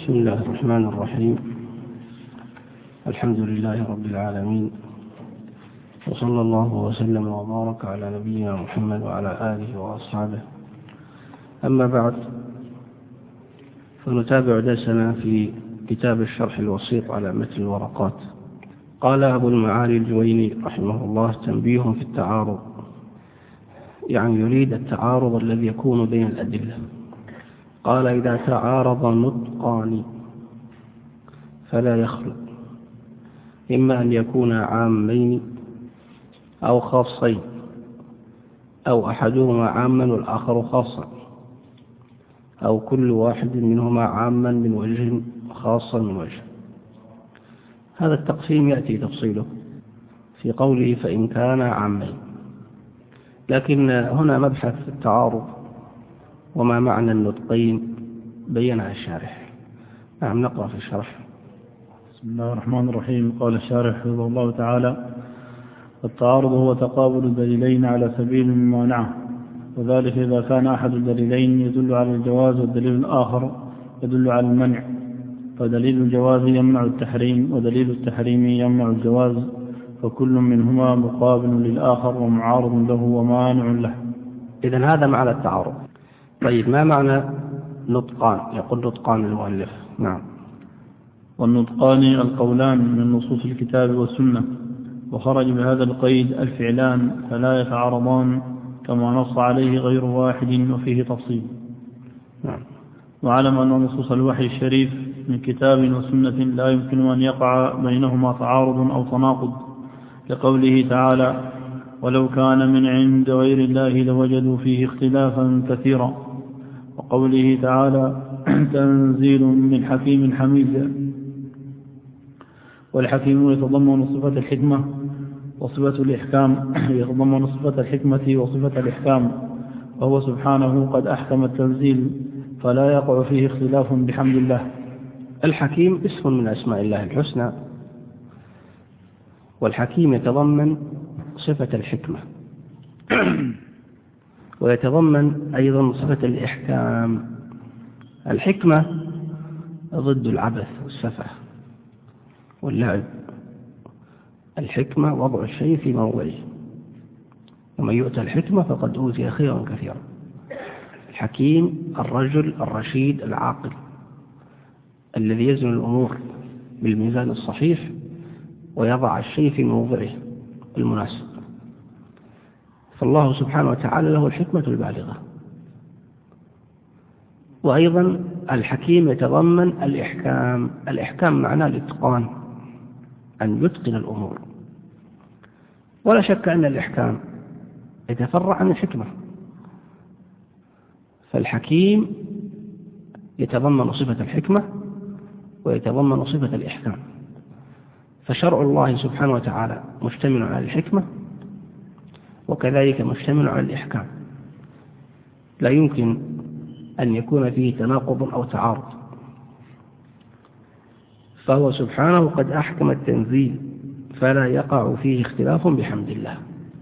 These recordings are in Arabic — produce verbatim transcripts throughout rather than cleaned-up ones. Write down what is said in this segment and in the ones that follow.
بسم الله الرحمن الرحيم. الحمد لله رب العالمين، وصلى الله وسلم وبارك على نبينا محمد وعلى آله وأصحابه. أما بعد، فنتابع درسنا في كتاب الشرح الوسيط على متن الورقات. قال أبو المعالي الجويني رحمه الله: تنبيه في التعارض، يعني يريد التعارض الذي يكون بين الأدلة. قال: إذا تعارض نطقان فلا يخلو، إما أن يكونا عامين أو خاصين، أو أحدهما عاما والآخر خاصا، أو كل واحد منهما عاما من وجه خاصا من وجه. هذا التقسيم يأتي تفصيله في قوله فإن كان عامين، لكن هنا مبحث التعارض وما معنى النطقين بينها الشارح. نعم، نقرأ في الشرح. بسم الله الرحمن الرحيم. قال الشارح حفظه الله تعالى: التعارض هو تقابل الدليلين على سبيل الممانعة، وذلك إذا كان أحد الدليلين يدل على الجواز والدليل الآخر يدل على المنع، فدليل الجواز يمنع التحريم ودليل التحريم يمنع الجواز، فكل منهما مقابل للآخر ومعارض له ومانع له. إذن هذا معنى التعارض. طيب، ما معنى نطقان؟ يقول نطقان المؤلف. نعم. والنطقان القولان من نصوص الكتاب والسنة، وخرج بهذا القيد الفعلان فلا يتعارضان، كما نص عليه غير واحد وفيه تفصيل. نعم. وعلم أن نصوص الوحي الشريف من كتاب وسنة لا يمكن أن يقع بينهما تعارض أو تناقض، لقوله تعالى: ولو كان من عند غير الله لوجدوا فيه اختلافا كثيرا، وقوله تعالى: تنزيل من حكيم حميد. والحكيم يتضمن صفة الحكمة وصفة الإحكام يتضمن صفة الحكمة وصفة الإحكام، وهو سبحانه قد أحكم التنزيل فلا يقع فيه اختلاف بحمد الله. الحكيم اسم من أسماء الله الحسنى، والحكيم يتضمن صفة الحكمة ويتضمن أيضا صفة الإحكام. الحكمة ضد العبث والسفه واللعب. الحكمة وضع الشيء في موضعه، ومن يؤتى الحكمة فقد أوتي خيرا كثيرا. الحكيم الرجل الرشيد العاقل الذي يزن الأمور بالميزان الصحيح ويضع الشيء في موضعه المناسب. فالله سبحانه وتعالى له الحكمة البالغة. وأيضا الحكيم يتضمن الإحكام. الإحكام معناه الإتقان، أن يتقن الأمور. ولا شك أن الإحكام يتفرع عن الحكمة، فالحكيم يتضمن صفة الحكمة ويتضمن صفة الإحكام. فشرع الله سبحانه وتعالى مشتمل على الحكمة وكذلك مشتمل على الإحكام، لا يمكن أن يكون فيه تناقض أو تعارض. فهو سبحانه قد أحكم التنزيل فلا يقع فيه اختلاف بحمد الله.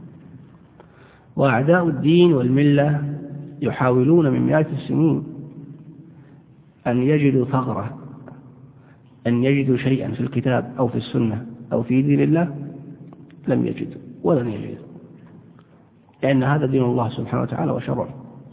وأعداء الدين والملة يحاولون من مئات السنين أن يجدوا ثغرة، أن يجدوا شيئا في الكتاب أو في السنة أو في دين الله، لم يجدوا ولن يجدوا، لأن هذا دين الله سبحانه وتعالى وشرعه.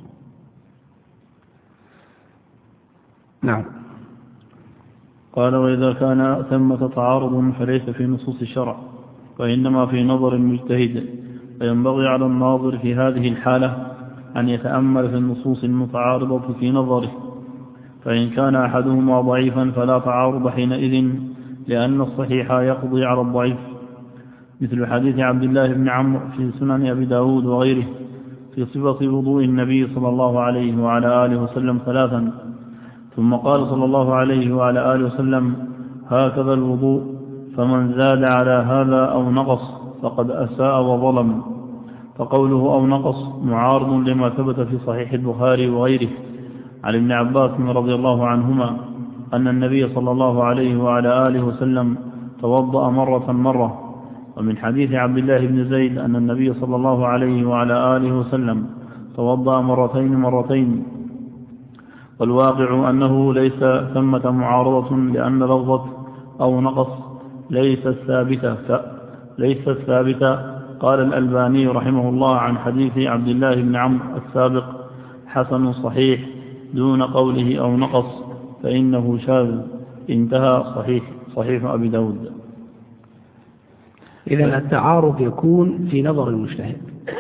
نعم. قال: وإذا كان ثمة تعارض فليس في نصوص الشرع، وإنما في نظر المجتهد، فينبغي على الناظر في هذه الحالة أن يتأمل في النصوص المتعارضة في نظره، فإن كان أحدهما ضعيفا فلا تعارض حينئذ، لأن الصحيح يقضي على الضعيف، مثل حديث عبد الله بن عمرو في سنن أبي داود وغيره في صفة وضوء النبي صلى الله عليه وعلى آله وسلم ثلاثا، ثم قال صلى الله عليه وعلى آله وسلم: هكذا الوضوء، فمن زاد على هذا أو نقص فقد أساء وظلم. فقوله أو نقص معارض لما ثبت في صحيح البخاري وغيره عن ابن عباس رضي الله عنهما أن النبي صلى الله عليه وعلى آله وسلم توضأ مرة مرة، ومن حديث عبد الله بن زيد أن النبي صلى الله عليه وعلى آله وسلم توضأ مرتين مرتين. والواقع أنه ليس ثمة معارضة، لأن لفظة أو نقص ليست ثابتة ليست ثابتة قال الألباني رحمه الله عن حديث عبد الله بن عمرو السابق: حسن صحيح دون قوله أو نقص فإنه شاذ. انتهى صحيح صحيح أبي داود. إذن التعارض يكون في نظر المجتهد.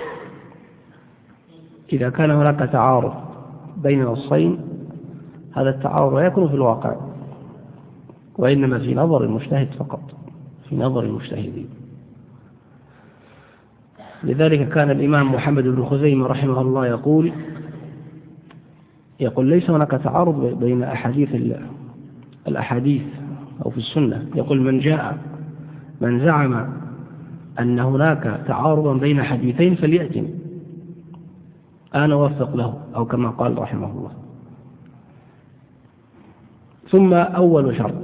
إذا كان هناك تعارض بين نصين، هذا التعارض لا يكون في الواقع، وإنما في نظر المجتهد فقط، في نظر المجتهدين. لذلك كان الإمام محمد بن خزيمة رحمه الله يقول يقول ليس هناك تعارض بين أحاديث الأحاديث أو في السنة. يقول من جاء من زعم أن هناك تعارضا بين حديثين فليأتني أنا أوفق له، أو كما قال رحمه الله. ثم أول شرط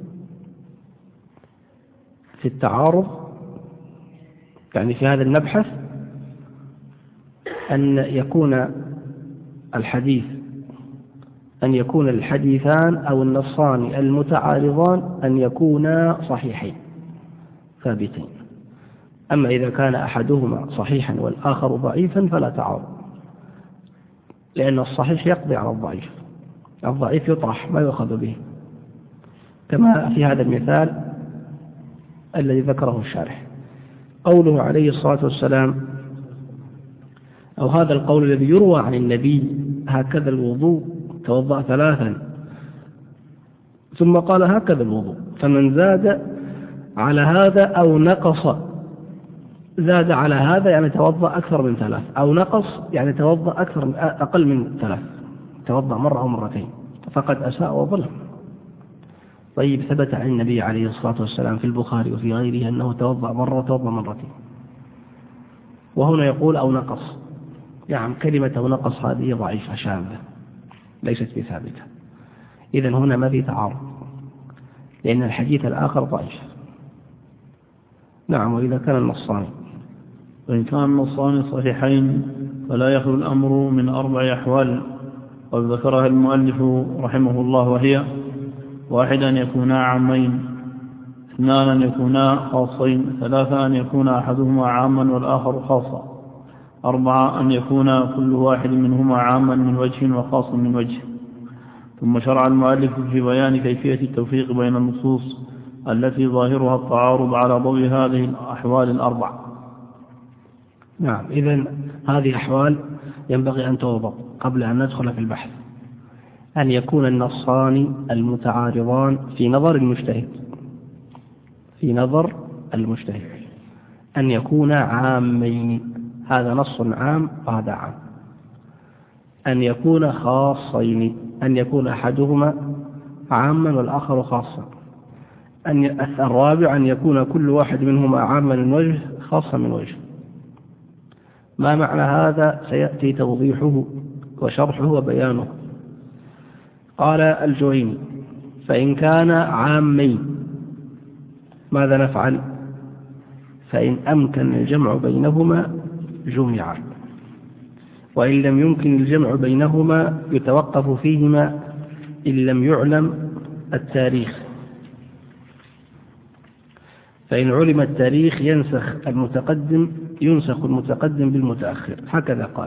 في التعارض، يعني في هذا المبحث، أن يكون الحديث أن يكون الحديثان أو النصان المتعارضان أن يكونا صحيحين ثابتين. أما إذا كان أحدهما صحيحا والآخر ضعيفا فلا تعارض، لأن الصحيح يقضي على الضعيف، الضعيف يطرح ما يؤخذ به، كما في هذا المثال الذي ذكره الشارح. قوله عليه الصلاة والسلام، أو هذا القول الذي يروى عن النبي: هكذا الوضوء، توضأ ثلاثا، ثم قال هكذا الوضوء، فمن زاد على هذا أو نقص، زاد على هذا يعني توضأ أكثر من ثلاث، أو نقص يعني توضأ أكثر من أقل من ثلاث، توضأ مرة أو مرتين، فقد أساء وظلم. طيب، ثبت عن النبي عليه الصلاة والسلام في البخاري وفي غيره أنه توضأ مرة وتوضأ مرتين، وهنا يقول أو نقص، يعني كلمة أو نقص هذه ضعيفة شاذة ليست بثابتة. إذن هنا ما في تعارض، لأن الحديث الآخر ضعيف. نعم. وإذا كان النصان وإن كان النصان صحيحين فلا يخلو الأمر من أربع أحوال قد ذكرها المؤلف رحمه الله، وهي: واحد أن يكونا عامين، اثنان أن يكونا خاصين، ثلاثة أن يكون أحدهما عاما والآخر خاصا، أربعة أن يكون كل واحد منهما عاما من وجه وخاص من وجه. ثم شرع المؤلف في بيان كيفية التوفيق بين النصوص التي ظاهرها التعارض على ضوء هذه الأحوال الأربع. نعم. إذن هذه أحوال ينبغي أن توضع قبل أن ندخل في البحث: أن يكون النصان المتعارضان في نظر المجتهد في نظر المجتهد أن يكون عامين، هذا نص عام وهذا عام. أن يكون خاصين، أن يكون أحدهما عاما والآخر خاصا. أن الرابع أن يكون كل واحد منهما عاما من وجه خاصا من وجه. ما معنى هذا سيأتي توضيحه وشرحه وبيانه. قال الجويني: فإن كان عامين ماذا نفعل؟ فإن أمكن الجمع بينهما جمع، وإن لم يمكن الجمع بينهما يتوقف فيهما إن لم يعلم التاريخ. فإن علم التاريخ ينسخ المتقدم ينسخ المتقدم بالمتأخر. هكذا قال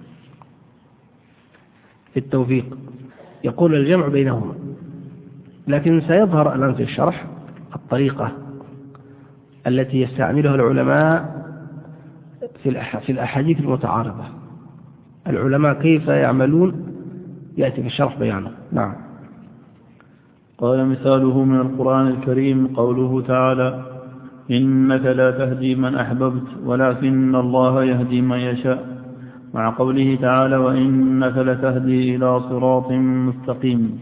في التوفيق. يقول الجمع بينهما، لكن سيظهر الآن في الشرح الطريقة التي يستعملها العلماء في الأحاديث المتعارضة. العلماء كيف يعملون يأتي في الشرح بيانه. نعم. قال: مثاله من القرآن الكريم قوله تعالى: إنك لا تهدي من أحببت ولكن الله يهدي من يشاء، مع قوله تعالى: وإنك لتهدي إلى صراط مستقيم.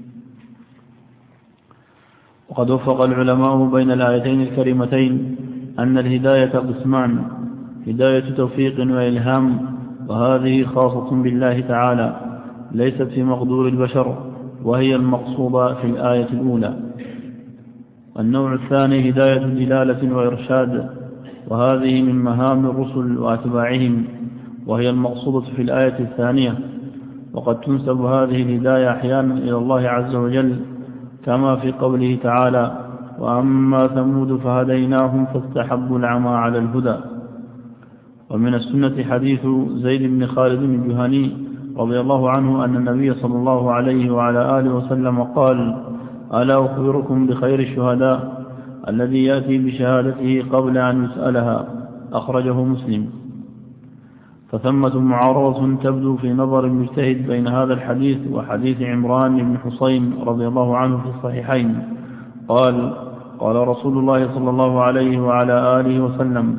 وقد وفق العلماء بين الآيتين الكريمتين أن الهداية قسمان: هداية توفيق وإلهام، وهذه خاصة بالله تعالى ليست في مقدور البشر، وهي المقصودة في الآية الأولى. النوع الثاني هداية دلالة وإرشاد، وهذه من مهام الرسل وأتباعهم، وهي المقصودة في الآية الثانية. وقد تنسب هذه الهداية أحيانا إلى الله عز وجل، كما في قوله تعالى: وأما ثمود فهديناهم فاستحبوا العمى على الهدى. ومن السنة حديث زيد بن خالد الجهني رضي الله عنه أن النبي صلى الله عليه وعلى آله وسلم قال: ألا أخبركم بخير الشهداء الذي يأتي بشهادته قبل أن يسألها؟ أخرجه مسلم. فثمة معارضة تبدو في نظر المجتهد بين هذا الحديث وحديث عمران بن حسين رضي الله عنه في الصحيحين قال: قال رسول الله صلى الله عليه وعلى آله وسلم: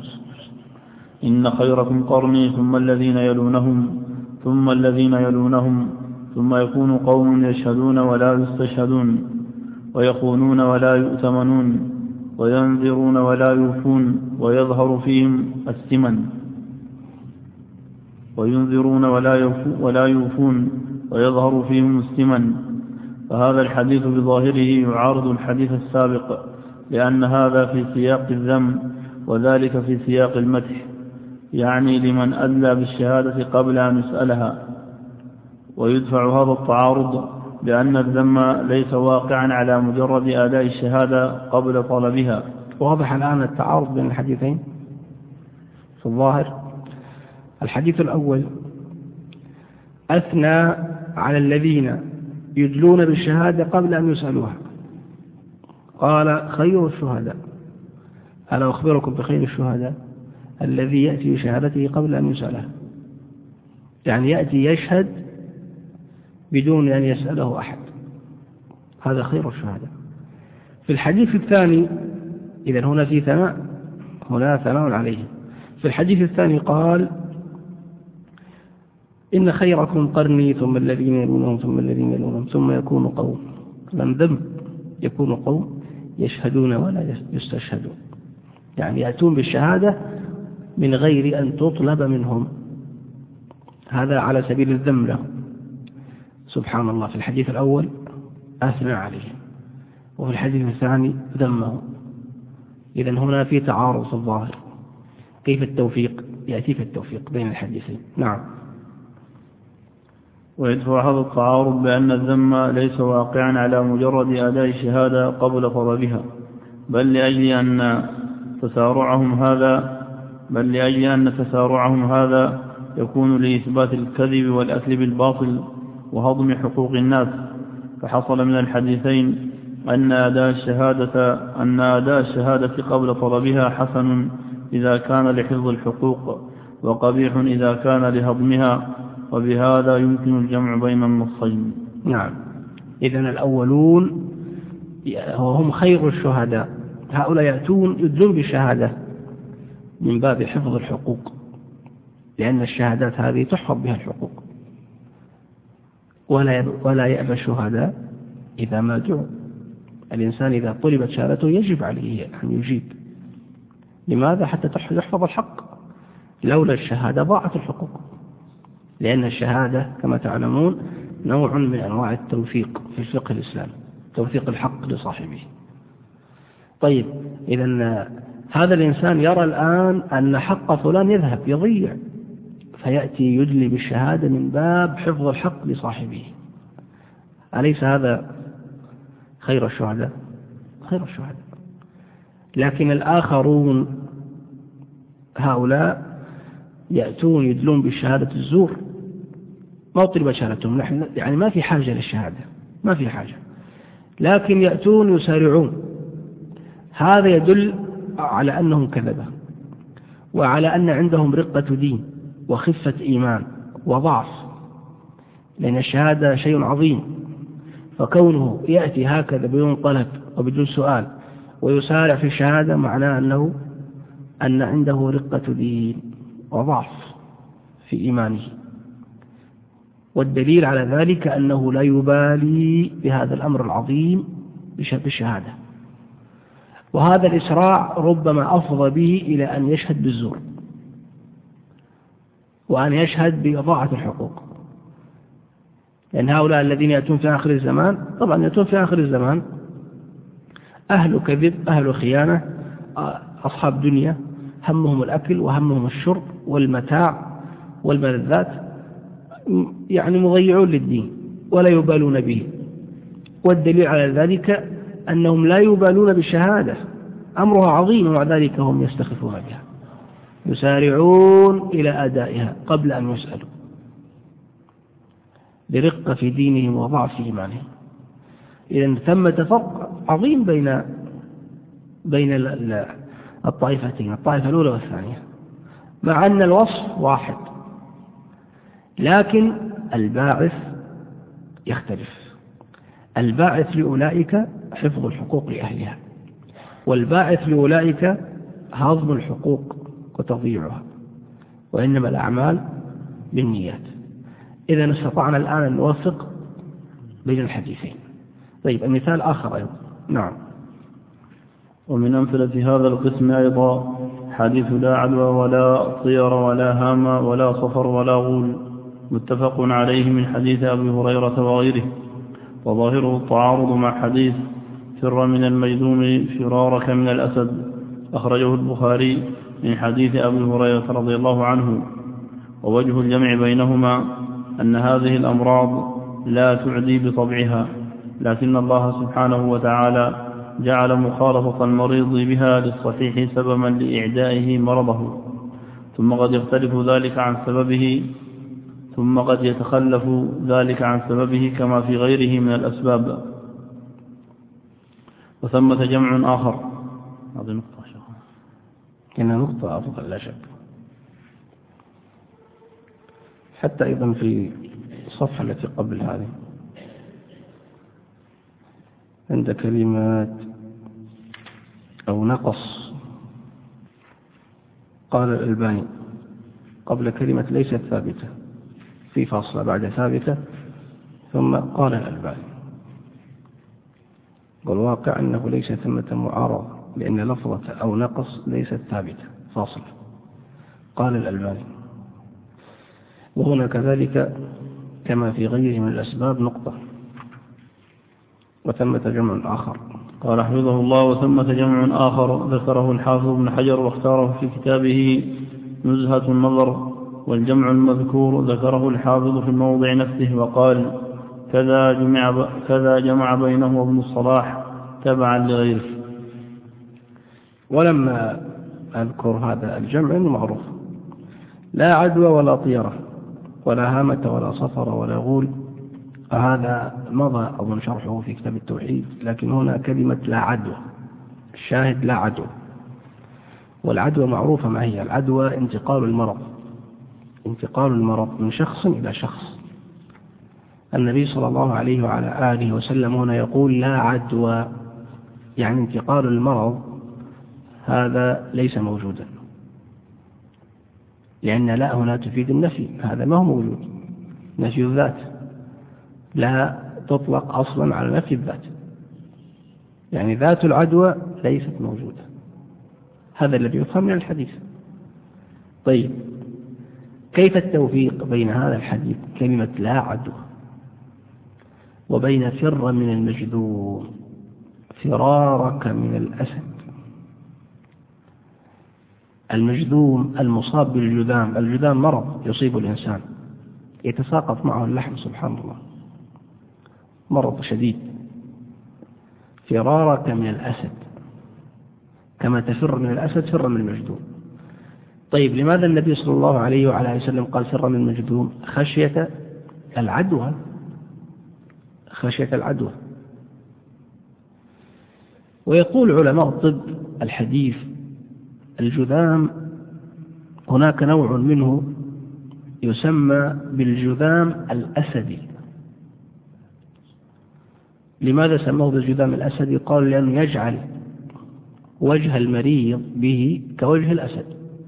إن خيركم قرني ثم الذين يلونهم ثم الذين يلونهم ثم يكون قوم يشهدون ولا يستشهدون ويخونون ولا يؤتمنون وينذرون ولا يوفون ويظهر فيهم السمن وينذرون ولا يوفون ويظهر فيهم السمن. فهذا الحديث بظاهره يعارض الحديث السابق، لأن هذا في سياق الذم وذلك في سياق المدح، يعني لمن أدلى بالشهادة قبل أن يسألها. ويدفع هذا التعارض بأن الذم ليس واقعا على مجرد أداء الشهادة قبل طلبها. واضح الآن التعارض بين الحديثين في الظاهر. الحديث الأول أثنى على الذين يدلون بالشهادة قبل أن يسألوها، قال: خير الشهداء، ألا أخبركم بخير الشهداء الذي يأتي بشهادته قبل أن يسألها، يعني يأتي يشهد بدون أن يسأله أحد، هذا خير الشهداء. في الحديث الثاني، إذن هنا في ثناء، هنا ثناء عليه. في الحديث الثاني قال: إن خيركم قرني ثم الذين يلونهم ثم الذين يلونهم ثم يكون قوم، لم ذنب يكون قوم يشهدون ولا يستشهدون، يعني يأتون بالشهادة من غير أن تطلب منهم، هذا على سبيل الذم لهم. سبحان الله، في الحديث الأول أثنى عليه وفي الحديث الثاني ذمه. إذن هنا في تعارض في الظاهر. كيف التوفيق؟ يأتي في التوفيق بين الحديثين. نعم. ويدفع هذا التعارض بأن الذم ليس واقعا على مجرد أداء الشهادة قبل طلبها، بل لأجل أن تسارعهم هذا بل لأجل أن تسارعهم هذا يكون لإثبات الكذب والأكل بالباطل وهضم حقوق الناس. فحصل من الحديثين أن أداء الشهادة أن أداء الشهادة قبل طلبها حسن إذا كان لحفظ الحقوق، وقبيح إذا كان لهضمها، وبهذا يمكن الجمع بين النصين. نعم. إذن الأولون هم خير الشهداء، هؤلاء يأتون يدلون بالشهادة من باب حفظ الحقوق، لأن الشهادات هذه تحفظ بها الحقوق، ولا ولا يأبى الشهداء إذا ما دعوا. الإنسان إذا طلبت شهادته يجب عليه أن يجيب. لماذا؟ حتى يحفظ الحق. لولا الشهادة ضاعت الحقوق، لأن الشهادة كما تعلمون نوع من أنواع التوثيق في الفقه الإسلامي، توثيق الحق لصاحبه. طيب، إذن هذا الإنسان يرى الآن أن حق فلان يذهب يضيع، فيأتي يدلي بالشهادة من باب حفظ الحق لصاحبه. أليس هذا خير الشهداء؟ خير الشهداء. لكن الآخرون هؤلاء يأتون يدلون بالشهادة الزور، ما طلب شهادتهم، نحن يعني ما في حاجة للشهادة، ما في حاجة، لكن يأتون يسارعون. هذا يدل على أنهم كذبة، وعلى أن عندهم رقة دين وخفة إيمان وضعف، لأن الشهادة شيء عظيم. فكونه يأتي هكذا بدون طلب وبدون سؤال ويسارع في الشهادة معناه أنه أن عنده رقة دين وضعف في إيمانه. والدليل على ذلك أنه لا يبالي بهذا الأمر العظيم بالشهادة، وهذا الإسراع ربما أفضى به إلى أن يشهد بالزور وأن يشهد بإضاعة الحقوق. لأن هؤلاء الذين يأتون في آخر الزمان، طبعا يأتون في آخر الزمان أهل كذب، أهل خيانة، أصحاب دنيا، همهم الأكل وهمهم الشرب والمتاع والملذات، يعني مضيعون للدين ولا يبالون به. والدليل على ذلك أنهم لا يبالون بالشهادة، أمرها عظيم ومع ذلك هم يستخفون بها، يسارعون إلى أدائها قبل أن يسألوا، برقة في دينهم وضعف إيمانهم. إذن ثمة فرق عظيم بين بين الطائفتين، الطائفة الأولى والثانية، مع أن الوصف واحد، لكن الباعث يختلف. الباعث لأولئك حفظ الحقوق لأهلها، والباعث لأولئك هضم الحقوق وتضييعها، وإنما الأعمال بالنيات. إذا استطعنا الآن أن نوفق بين الحديثين. طيب، المثال آخر أيضا. نعم. ومن أمثلة هذا القسم أيضا حديث لا عدوى ولا طير ولا هام ولا صفر ولا غول، متفق عليه من حديث أبي هريرة وغيره، وظاهره التعارض مع حديث فر من المجذوم فرارك من الأسد، أخرجه البخاري من حديث أبي هريرة رضي الله عنه. ووجه الجمع بينهما أن هذه الأمراض لا تعدي بطبعها، لكن الله سبحانه وتعالى جعل مخالطة المريض بها للصحيح سببا لإعدائه مرضه، ثم قد يختلف ذلك عن سببه ثم قد يتخلف ذلك عن سببه كما في غيره من الأسباب. وثمة جمع آخر. هذه نقطة شيخ. إنها نقطة أفضل لا شك. حتى أيضا في الصفحة التي قبل هذه عند كلمات أو نقص، قال الألباني قبل كلمة ليست ثابتة، في فاصلة بعد ثابتة، ثم قال الألباني والواقع أنه ليس ثمة معارضة، لأن لفظة أو نقص ليست ثابتة، فاصلة. قال الألباني وهنا كذلك كما في غيره من الأسباب نقطة. وثمة جمع آخر. قال حفظه الله: وثمة جمع آخر ذكره الحافظ ابن حجر واختاره في كتابه نزهة النظر. والجمع المذكور ذكره الحافظ في الموضع نفسه وقال: كذا جمع, كذا جمع بينه وابن الصلاح تبعا لغيره. ولما أذكر هذا الجمع معروف: لا عدوى ولا طيرة ولا هامة ولا صفر ولا غول. هذا مضى أظن شرحه في كتاب التوحيد، لكن هنا كلمة لا عدوى، الشاهد لا عدوى. والعدوى معروفة ما هي؟ العدوى انتقال المرض، انتقال المرض من شخص إلى شخص. النبي صلى الله عليه وعلى آله وسلم هنا يقول لا عدوى، يعني انتقال المرض هذا ليس موجودا، لأن لا هنا تفيد النفي، هذا ما هو موجود، نفي الذات، لا تطلق أصلا على نفي الذات، يعني ذات العدوى ليست موجودة. هذا الذي يفهم من الحديث. طيب، كيف التوفيق بين هذا الحديث كلمة لا عدوى وبين فر من المجذوم فرارك من الأسد؟ المجذوم المصاب بالجذام، الجذام مرض يصيب الإنسان يتساقط معه اللحم، سبحان الله، مرض شديد. فرارك من الأسد كما تفر من الأسد فر من المجذوم. طيب، لماذا النبي صلى الله عليه وعلى وسلم قال فر من المجذوم؟ خشية العدوى، خشية العدوى. ويقول علماء الطب الحديث: الجذام هناك نوع منه يسمى بالجذام الأسدي. لماذا سموه بالجذام الأسدي؟ قال لأنه يجعل وجه المريض به كوجه الأسد،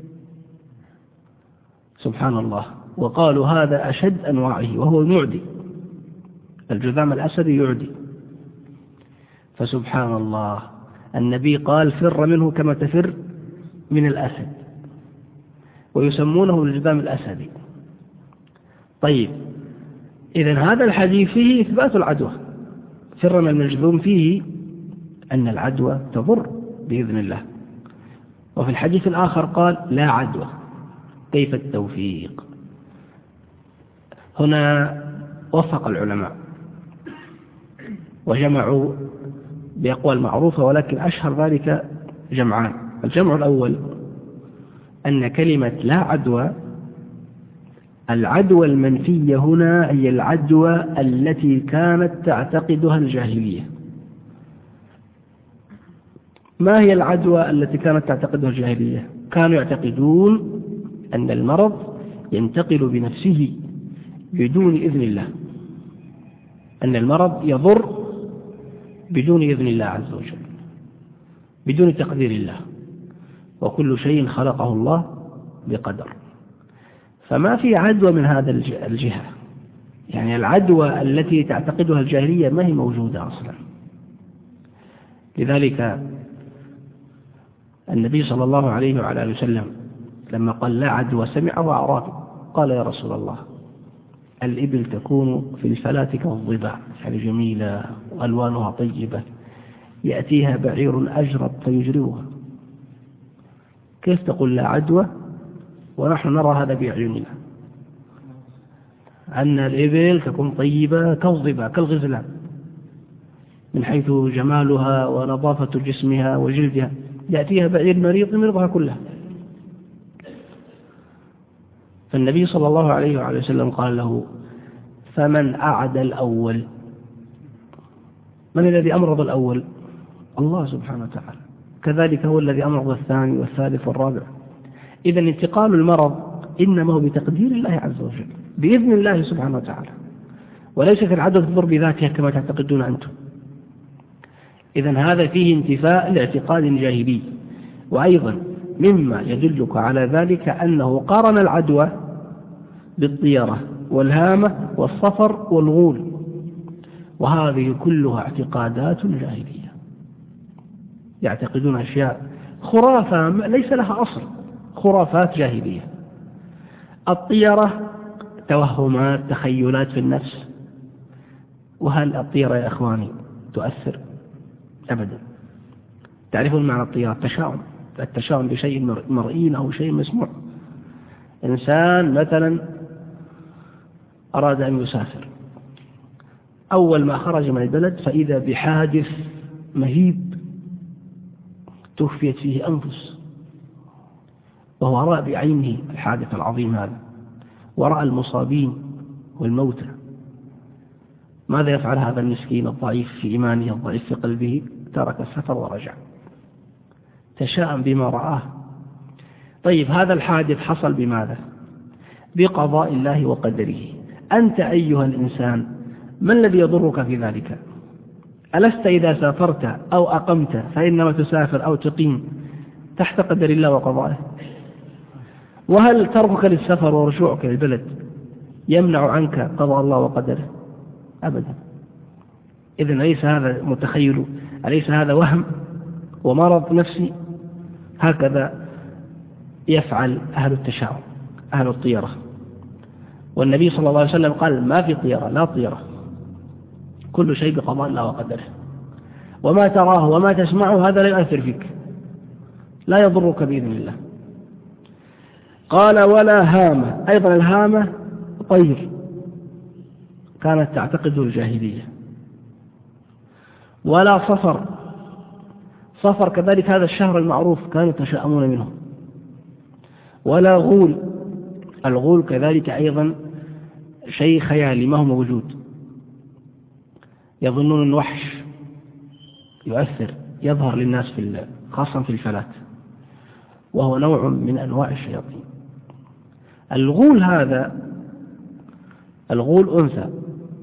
سبحان الله. وقالوا هذا أشد أنواعه وهو معدي، الجذام الأسدي يعدي. فسبحان الله، النبي قال فر منه كما تفر من الأسد، ويسمونه الجذام الأسدي. طيب، إذن هذا الحديث فيه إثبات العدوى، فر من المجذوم فيه أن العدوى تضر بإذن الله. وفي الحديث الآخر قال لا عدوى. كيف التوفيق؟ هنا وفق العلماء وجمعوا بأقوال معروفة، ولكن أشهر ذلك جمعان. الجمع الأول أن كلمة لا عدوى، العدوى المنفية هنا هي العدوى التي كانت تعتقدها الجاهلية. ما هي العدوى التي كانت تعتقدها الجاهلية؟ كانوا يعتقدون أن المرض ينتقل بنفسه بدون إذن الله، أن المرض يضر بدون إذن الله عز وجل، بدون تقدير الله، وكل شيء خلقه الله بقدر. فما في عدوى من هذا الجهة، يعني العدوى التي تعتقدها الجاهلية ما هي موجودة أصلا. لذلك النبي صلى الله عليه وعلى آله وسلم لما قال لا عدوى سمعه أعرابي قال يا رسول الله الإبل تكون في الفلاة كالضباع، يعني جميلة وألوانها طيبة، يأتيها بعير أجرب فيجربها، كيف تقول لا عدوى ونحن نرى هذا بأعيننا؟ أن الإبل تكون طيبة كالضباع كالغزلان من حيث جمالها ونظافة جسمها وجلدها، يأتيها بعير مريض يمرضها كلها. فالنبي صلى الله عليه وعلى وسلم قال له فمن أعد الأول؟ من الذي أمرض الأول؟ الله سبحانه وتعالى، كذلك هو الذي أمرض الثاني والثالث والرابع. إذن انتقال المرض إنما هو بتقدير الله عز وجل بإذن الله سبحانه وتعالى، وليست العدوى تضر بذاتها كما تعتقدون أنتم. إذن هذا فيه انتفاء لاعتقاد جاهلي. وأيضا مما يدلك على ذلك أنه قارن العدوى بالطيرة والهامة والصفر والغول، وهذه كلها اعتقادات جاهلية، يعتقدون أشياء خرافة ليس لها أصل، خرافات جاهلية. الطيرة توهمات تخيلات في النفس. وهل الطيرة يا أخواني تؤثر؟ أبدا. تعرفون معنى الطيرة؟ التشاؤم، التشاؤم بشيء مرئي أو شيء مسموع. إنسان مثلا أراد أن يسافر، أول ما خرج من البلد فإذا بحادث مهيب توفيت فيه أنفس، وهو رأى بعينه الحادث العظيم هذا، ورأى المصابين والموتى. ماذا يفعل هذا المسكين الضعيف في إيمانه الضعيف في قلبه؟ ترك السفر ورجع، تشاءم بما رآه. طيب هذا الحادث حصل بماذا؟ بقضاء الله وقدره. أنت أيها الإنسان ما الذي يضرك في ذلك؟ ألست إذا سافرت أو أقمت فإنما تسافر أو تقيم تحت قدر الله وقضائه؟ وهل تركك للسفر ورجوعك للبلد يمنع عنك قضاء الله وقدره؟ أبدا. إذن ليس هذا متخيل، أليس هذا وهم ومرض نفسي؟ هكذا يفعل أهل التشاؤم أهل الطيرة. والنبي صلى الله عليه وسلم قال ما في طيرة، لا طيرة، كل شيء بقضاء الله وقدره، وما تراه وما تسمعه هذا لا يؤثر فيك، لا يضرك بإذن الله. قال ولا هامة، أيضا الهامة طير كانت تعتقده الجاهلية. ولا صفر، صفر كذلك هذا الشهر المعروف كانوا يتشاءمون منه. ولا غول، الغول كذلك أيضا شيء خيالي ما هو موجود، يظنون أن وحش يؤثر يظهر للناس في خاصة في الفلات، وهو نوع من أنواع الشياطين. الغول هذا الغول أنثى،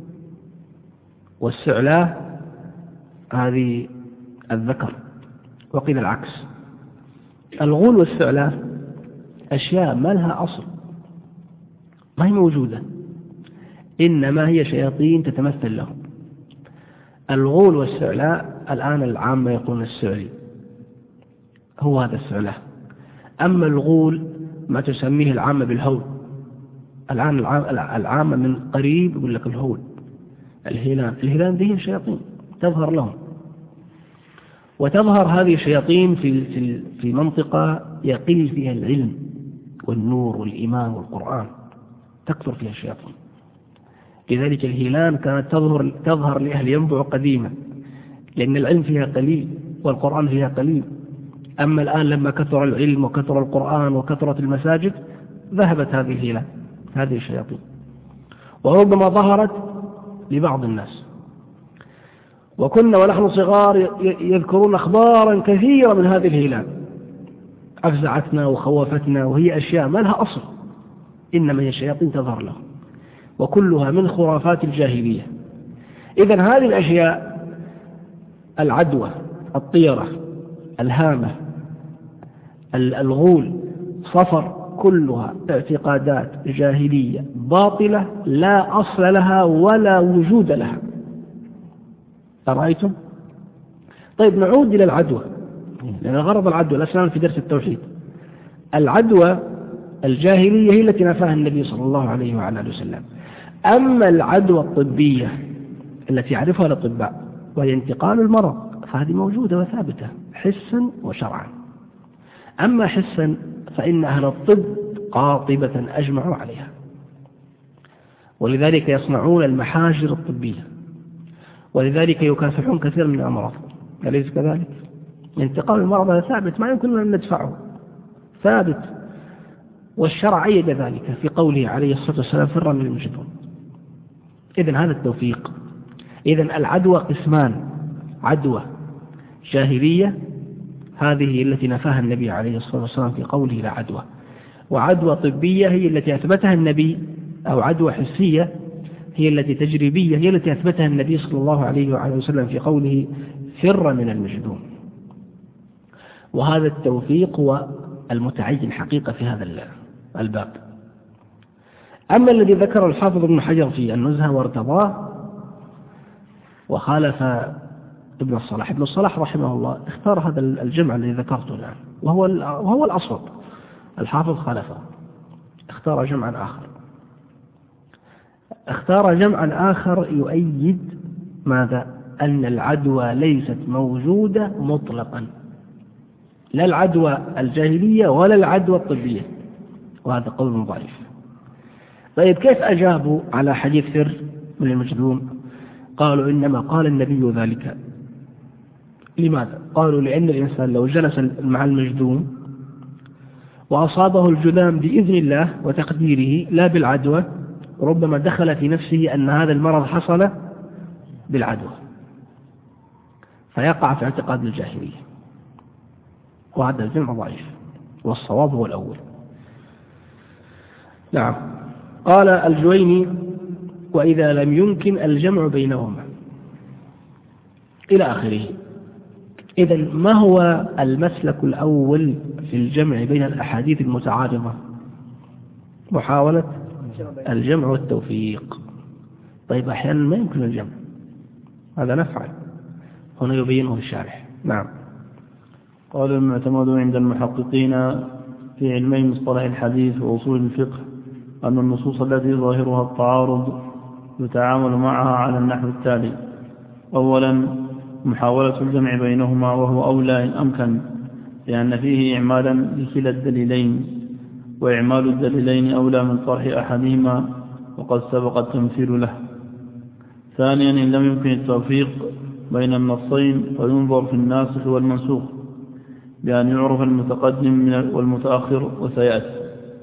والسعلاء هذه الذكر، وقيل العكس. الغول والسعلاء أشياء ما لها أصل، ما هي موجودة، إنما هي شياطين تتمثل لهم. الغول والسعلاء الآن العامة يقولون السعلي، هو هذا السعلاء. أما الغول ما تسميه العامة بالهول، الآن العامة من قريب يقول لك الهول، الهلان. الهلان دي شياطين تظهر لهم، وتظهر هذه الشياطين في في منطقة يقل فيها العلم والنور والإيمان والقرآن، تكثر فيها الشياطين. لذلك الهيلان كانت تظهر, تظهر لأهل ينبع قديما، لأن العلم فيها قليل والقرآن فيها قليل. أما الآن لما كثر العلم وكثر القرآن وكثرت المساجد ذهبت هذه الهيلان، هذه الشياطين، وربما ظهرت لبعض الناس. وكنا ونحن صغار يذكرون أخبارا كثيرة من هذه الهيلان أفزعتنا وخوفتنا، وهي أشياء ما لها أصل، إنما هي الشياطين تظهر لهم، وكلها من خرافات الجاهلية. إذن هذه الأشياء، العدوى، الطيرة، الهامة، الغول، صفر، كلها اعتقادات جاهلية باطلة لا أصل لها ولا وجود لها. أرأيتم؟ طيب نعود إلى العدوى، لأن غرض العدوى الأسلام في درس التوحيد. العدوى الجاهلية هي التي نفاها النبي صلى الله عليه وعلى آله وسلم. أما العدوى الطبية التي يعرفها الأطباء وهي انتقال المرض فهذه موجودة وثابتة حسا وشرعا. أما حسا فإن أهل الطب قاطبة أجمعوا عليها، ولذلك يصنعون المحاجر الطبية، ولذلك يكافحون كثير من الأمراض، أليس كذلك؟ انتقال المرض هذا ثابت، ما يمكن أن ندفعه، ثابت، والشرع أيد ذلك في قوله عليه الصلاة والسلام فرا من المجدون. إذن هذا التوفيق. إذن العدوى قسمان: عدوى جاهلية هذه التي نفاها النبي عليه الصلاة والسلام في قوله لا عدوى، وعدوى طبية هي التي أثبتها النبي، أو عدوى حسية هي التي تجريبية هي التي أثبتها النبي صلى الله عليه وعلى وسلم في قوله فر من المجدون. وهذا التوفيق هو المتعين حقيقة في هذا الباب. أما الذي ذكر الحافظ ابن حجر في النزهة وارتضاه وخالف ابن الصلاح، ابن الصلاح رحمه الله اختار هذا الجمع الذي ذكرته الآن، وهو وهو الأصوب. الحافظ خالفه، اختار جمعا آخر، اختار جمعا آخر يؤيد ماذا؟ أن العدوى ليست موجودة مطلقا، لا العدوى الجاهلية ولا العدوى الطبية، وهذا قول ضعيف. طيب كيف أجابوا على حديث فر من المجدون؟ قالوا إنما قال النبي ذلك. لماذا؟ قالوا لأن الإنسان لو جلس مع المجدون وأصابه الجذام بإذن الله وتقديره لا بالعدوى، ربما دخل في نفسه أن هذا المرض حصل بالعدوى، فيقع في اعتقاد الجاهلية، وهذا الجمع ضعيف، والصواب هو الأول. نعم. قال الجويني: وإذا لم يمكن الجمع بينهما إلى آخره. إذن ما هو المسلك الأول في الجمع بين الأحاديث المتعارضة؟ محاولة الجمع والتوفيق. طيب أحيانا ما يمكن الجمع، هذا نفعل، هنا يبينه الشارح. نعم. قال: المعتمد عند المحققين في علمي مصطلح الحديث وأصول الفقه أن النصوص التي ظاهرها التعارض يتعامل معها على النحو التالي: أولا محاولة الجمع بينهما، وهو أولى إن أمكن، لأن فيه إعمالا لكلا الدليلين، وإعمال الدليلين أولى من طرح أحدهما، وقد سبق التمثيل له. ثانيا إن لم يمكن التوفيق بين النصين فينظر في الناسخ والمنسوخ بأن يعرف المتقدم والمتأخر، وسيأتي.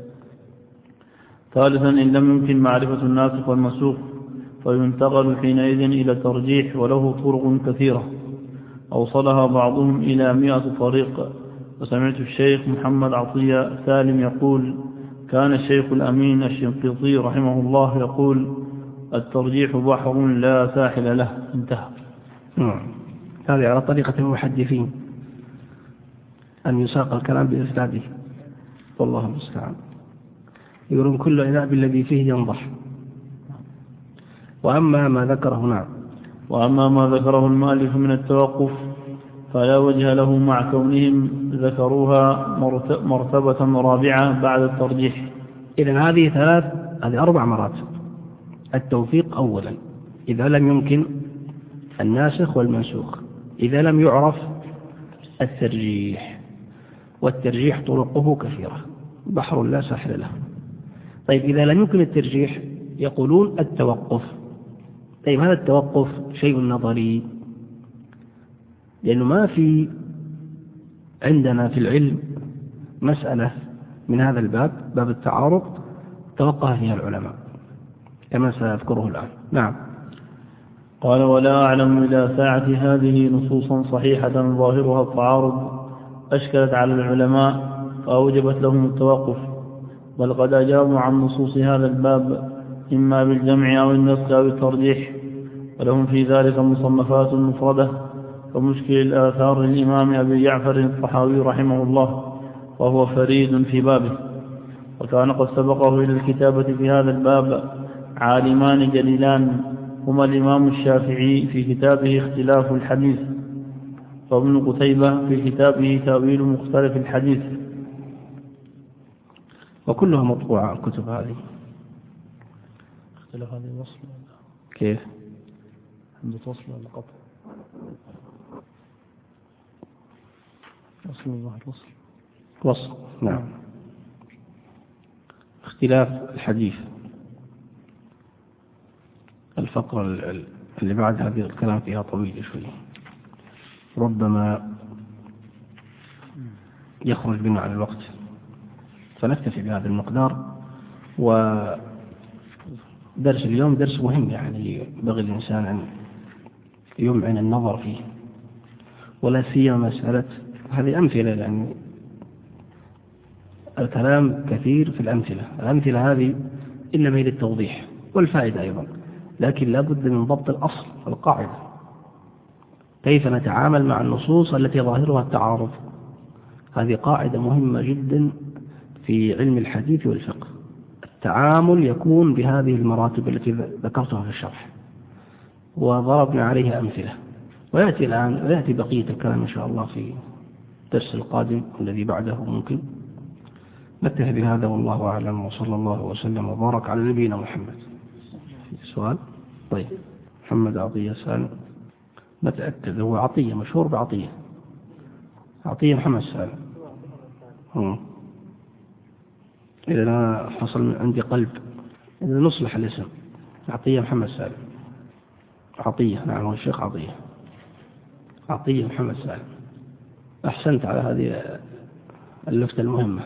ثالثا إن لم يمكن معرفة الناسخ والمنسوخ فينتقل حينئذ إلى الترجيح، وله طرق كثيرة أوصلها بعضهم إلى مئة طريق. وسمعت الشيخ محمد عطية سالم يقول: كان الشيخ الأمين الشنقيطي رحمه الله يقول: الترجيح بحر لا ساحل له. انتهى. هذه على طريقة المحدثين أن يساق الكلام بإسناده، والله المستعان. يقولون كل إناء بالذي فيه ينضح. وأما ما ذكره نعم وأما ما ذكره المؤلف من التوقف فلا وجه له مع كونهم ذكروها مرتبة رابعة بعد الترجيح. إذن هذه ثلاث هذه أربع مراتب. التوفيق أولا إذا لم يمكن الناسخ والمنسوخ، إذا لم يعرف الترجيح، والترجيح طرقه كثيرة بحر لا ساحل له. طيب إذا لم يمكن الترجيح يقولون التوقف. طيب هذا التوقف شيء نظري، لأنه ما في عندنا في العلم مسألة من هذا الباب، باب التعارض، توقف فيها العلماء كما سأذكره الآن. نعم. قال: ولا أعلم إلى ساعة هذه نصوصا صحيحة ظاهرها التعارض أشكلت على العلماء فأوجبت لهم التوقف، بل قد أجابوا عن نصوص هذا الباب إما بالجمع أو النسخ أو الترجيح، ولهم في ذلك مصنفات مفردة ومشكل الآثار للإمام أبي جعفر الطحاوي رحمه الله، وهو فريد في بابه. وكان قد سبقه إلى الكتابة في هذا الباب عالمان جليلان هما الإمام الشافعي في كتابه اختلاف الحديث، وابن قتيبة في كتابه تأويل مختلف الحديث، وكلها مطبوعة الكتب هذه. اختلاف هذه وصل كيف؟ عند وصل ولا قطع؟ وصل الله الوصل وصل. نعم. اختلاف الحديث الفقرة اللي بعد هذه الكلام فيها طويل شوي، ربما يخرج بنا عن الوقت، فنكتفي بهذا المقدار. ودرس اليوم درس مهم، يعني ينبغي الإنسان أن يمعن النظر فيه، ولا سيما مسألة هذه أمثلة، لأن الكلام كثير في الأمثلة. الأمثلة هذه إنما هي للتوضيح والفائدة أيضا، لكن لا بد من ضبط الأصل القاعدة، كيف نتعامل مع النصوص التي ظاهرها التعارض. هذه قاعدة مهمة جدا في علم الحديث والفقه. التعامل يكون بهذه المراتب التي ذكرتها في الشرح، وضربنا عليها أمثلة، ويأتي الآن ويأتي بقية الكلام إن شاء الله في الدرس القادم الذي بعده ممكن. نكتفي بهذا والله أعلم، وصلى الله وسلم وبارك على نبينا محمد. سؤال؟ طيب. محمد عطية سالم، نتأكد هو عطية، مشهور بعطية، عطية محمد سالم. إذا أنا حصل من عندي قلب، إذا نصلح الاسم عطية محمد سالم. عطية، نعم، هو الشيخ عطية عطية محمد سالم. أحسنت على هذه اللفتة المهمة.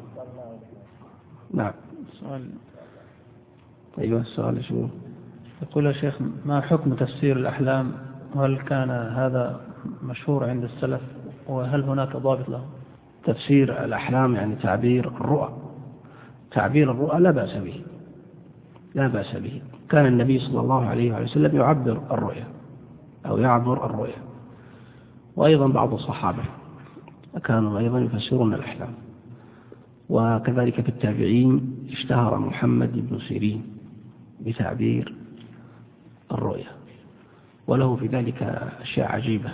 نعم. سؤال. أيوة السؤال شو؟ يقول يا شيخ: ما حكم تفسير الأحلام؟ وهل كان هذا مشهور عند السلف؟ وهل هناك ضابط له؟ تفسير الأحلام يعني تعبير الرؤى. تعبير الرؤى لا بأس به، لا بأس به. كان النبي صلى الله عليه وسلم يعبر الرؤيا أو يعبر الرؤيا، وأيضا بعض الصحابة كانوا أيضا يفسرون الأحلام. وكذلك في التابعين اشتهر محمد بن سيرين بتعبير الرؤيا، وله في ذلك أشياء عجيبة.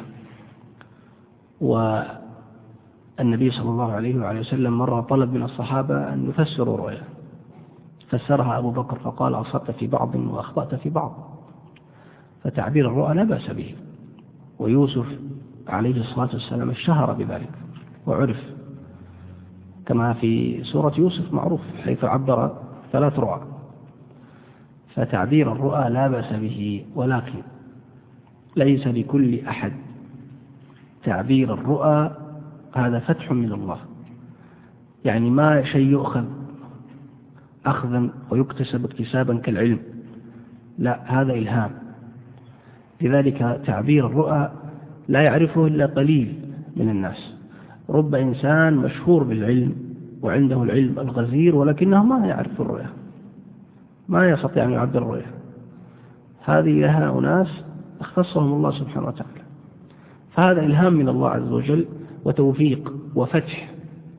والنبي صلى الله عليه وسلم مرة طلب من الصحابة أن يفسروا الرؤيا، فسرها أبو بكر فقال: أصبت في بعض وأخطأت في بعض. فتعبير الرؤى لا بأس به. ويوسف عليه الصلاة والسلام اشتهر بذلك وعرف، كما في سورة يوسف معروف حيث عبر ثلاث رؤى. فتعبير الرؤى لا بأس به، ولكن ليس لكل أحد. تعبير الرؤى هذا فتح من الله، يعني ما شيء يؤخذ أخذا ويكتسب اكتسابا كالعلم، لا، هذا إلهام. لذلك تعبير الرؤى لا يعرفه إلا قليل من الناس. رب إنسان مشهور بالعلم وعنده العلم الغزير، ولكنه ما يعرف الرؤيا، ما يستطيع أن يعبر الرؤيا. هذه لها أناس اختصهم الله سبحانه وتعالى. فهذا إلهام من الله عز وجل وتوفيق وفتح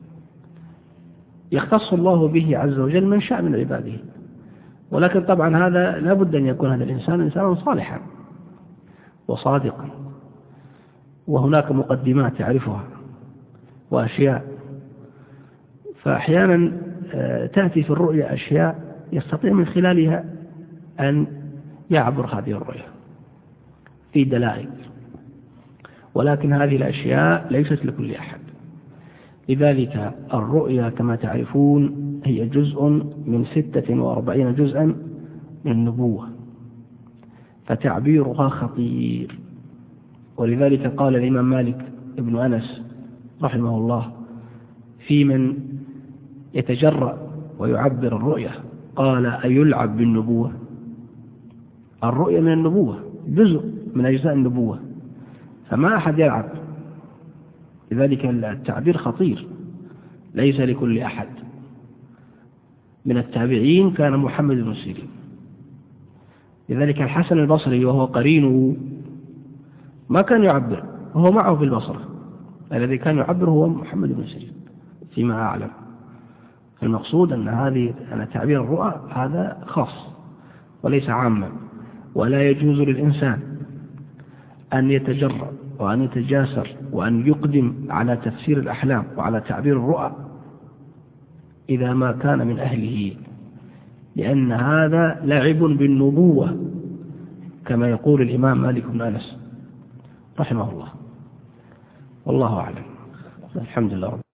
يختص الله به عز وجل من شاء من عباده. ولكن طبعا هذا لا بد أن يكون هذا الإنسان إنسانا صالحا وصادقا، وهناك مقدمات يعرفها وأشياء. فأحيانا تأتي في الرؤيا أشياء يستطيع من خلالها أن يعبر هذه الرؤيا في دلائل، ولكن هذه الأشياء ليست لكل أحد. لذلك الرؤيا كما تعرفون هي جزء من ستة وأربعين جزءا من النبوة، فتعبيرها خطير. ولذلك قال الإمام مالك ابن أنس رحمه الله في من يتجرأ ويعبر الرؤية، قال أيلعب بالنبوة؟ الرؤية من النبوة، جزء من أجزاء النبوة، فما أحد يلعب. لذلك التعبير خطير، ليس لكل أحد. من التابعين كان محمد بن سيرين، لذلك الحسن البصري وهو قرينه ما كان يعبر، وهو معه في البصرة، الذي كان يعبر هو محمد بن سيرين فيما أعلم. المقصود أن هذه أن تعبير الرؤى هذا خاص وليس عاما، ولا يجوز للإنسان أن يتجرأ وأن يتجاسر وأن يقدم على تفسير الأحلام وعلى تعبير الرؤى إذا ما كان من أهله، لأن هذا لعب بالنبوة كما يقول الإمام مالك بن أنس رحمه الله. والله أعلم. الحمد لله رب